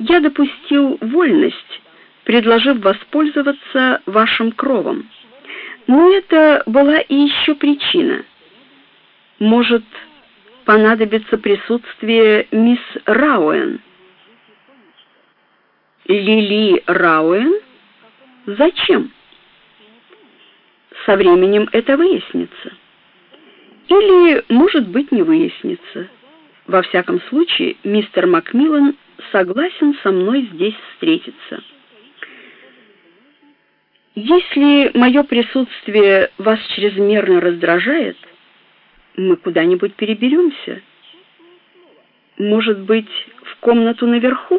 Я допустил вольность, предложив воспользоваться вашим кровом. Но это была и еще причина. Может понадобится присутствие мисс Рауэн. Лили Рауэн? Зачем? Со временем это выяснится. Или, может быть, не выяснится. Во всяком случае, мистер Макмиллан согласен со мной здесь встретиться. Если мое присутствие вас чрезмерно раздражает, мы куда-нибудь переберемся. Может быть, в комнату наверху?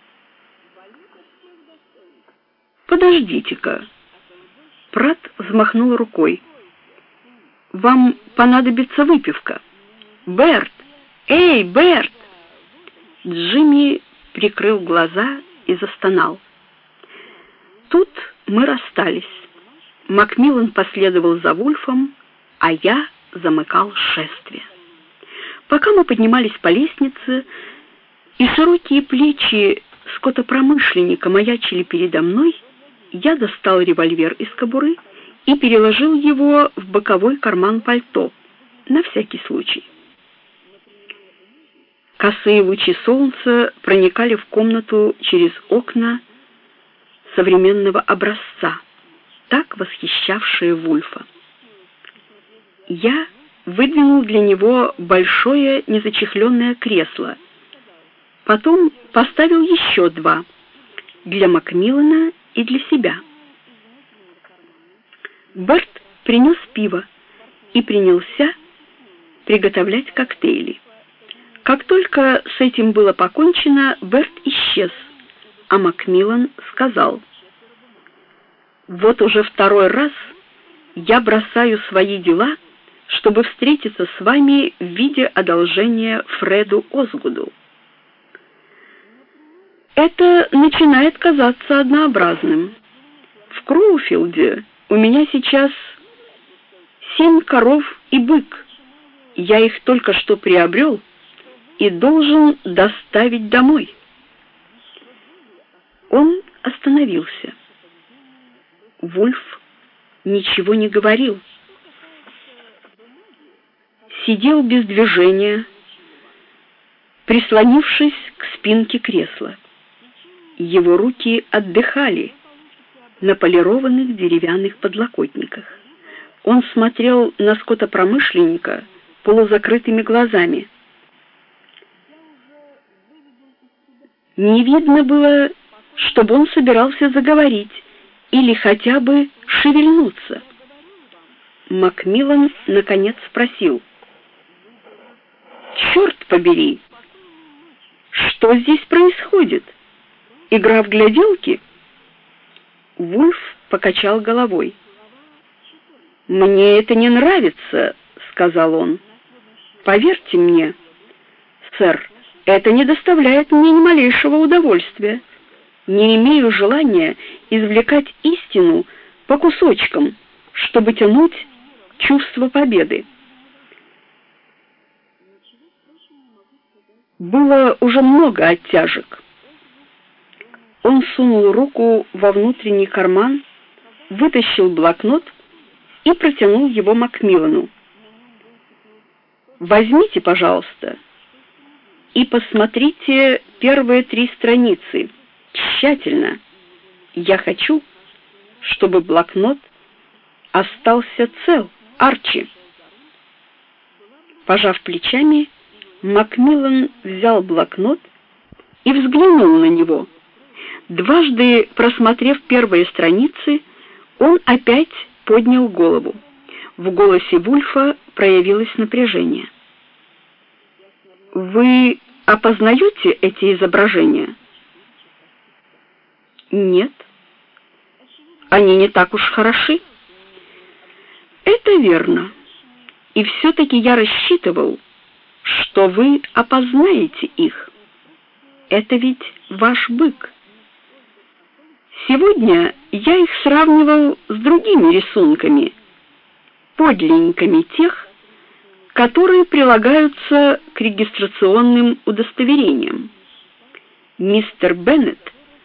Подождите-ка. Прат взмахнул рукой. Вам понадобится выпивка. Берт! Эй, Берт! Джимми прикрыл глаза и застонал. Тут мы расстались. Макмиллан последовал за Вульфом, а я замыкал шествие. Пока мы поднимались по лестнице, и широкие плечи скотопромышленника маячили передо мной, я достал револьвер из кобуры и переложил его в боковой карман пальто, на всякий случай. Косые лучи солнца проникали в комнату через окна современного образца, так восхищавшие Вульфа. Я выдвинул для него большое незачехленное кресло, потом поставил еще два для Макмиллана и для себя. Берт принес пиво и принялся приготовлять коктейли. Как только с этим было покончено, Берт исчез, а Макмиллан сказал: «Вот уже второй раз я бросаю свои дела, чтобы встретиться с вами в виде одолжения Фреду Озгуду. Это начинает казаться однообразным. В Кроуфилде у меня сейчас 7 коров и бык. Я их только что приобрел и должен доставить домой». Он остановился. Вульф ничего не говорил. Сидел без движения, прислонившись к спинке кресла. Его руки отдыхали на полированных деревянных подлокотниках. Он смотрел на скотопромышленника полузакрытыми глазами. Не видно было, чтобы он собирался заговорить или хотя бы шевельнуться. Макмиллан наконец спросил: «Черт побери! Что здесь происходит? Игра в гляделки?» Вульф покачал головой. «Мне это не нравится», — сказал он. «Поверьте мне, сэр, это не доставляет мне ни малейшего удовольствия. Не имею желания извлекать истину по кусочкам, чтобы тянуть чувство победы». Было уже много оттяжек. Он сунул руку во внутренний карман, вытащил блокнот и протянул его Макмиллану. «Возьмите, пожалуйста, и посмотрите первые 3 страницы тщательно. Я хочу, чтобы блокнот остался цел, Арчи». Пожав плечами, Макмиллан взял блокнот и взглянул на него. Дважды просмотрев первые страницы, он опять поднял голову. В голосе Вульфа проявилось напряжение. «Вы опознаете эти изображения?» «Нет». «Они не так уж хороши?» «Это верно. И все-таки я рассчитывал, что вы опознаете их. Это ведь ваш бык. Сегодня я их сравнивал с другими рисунками, подлинниками тех, которые прилагаются к регистрационным удостоверениям. Мистер Беннет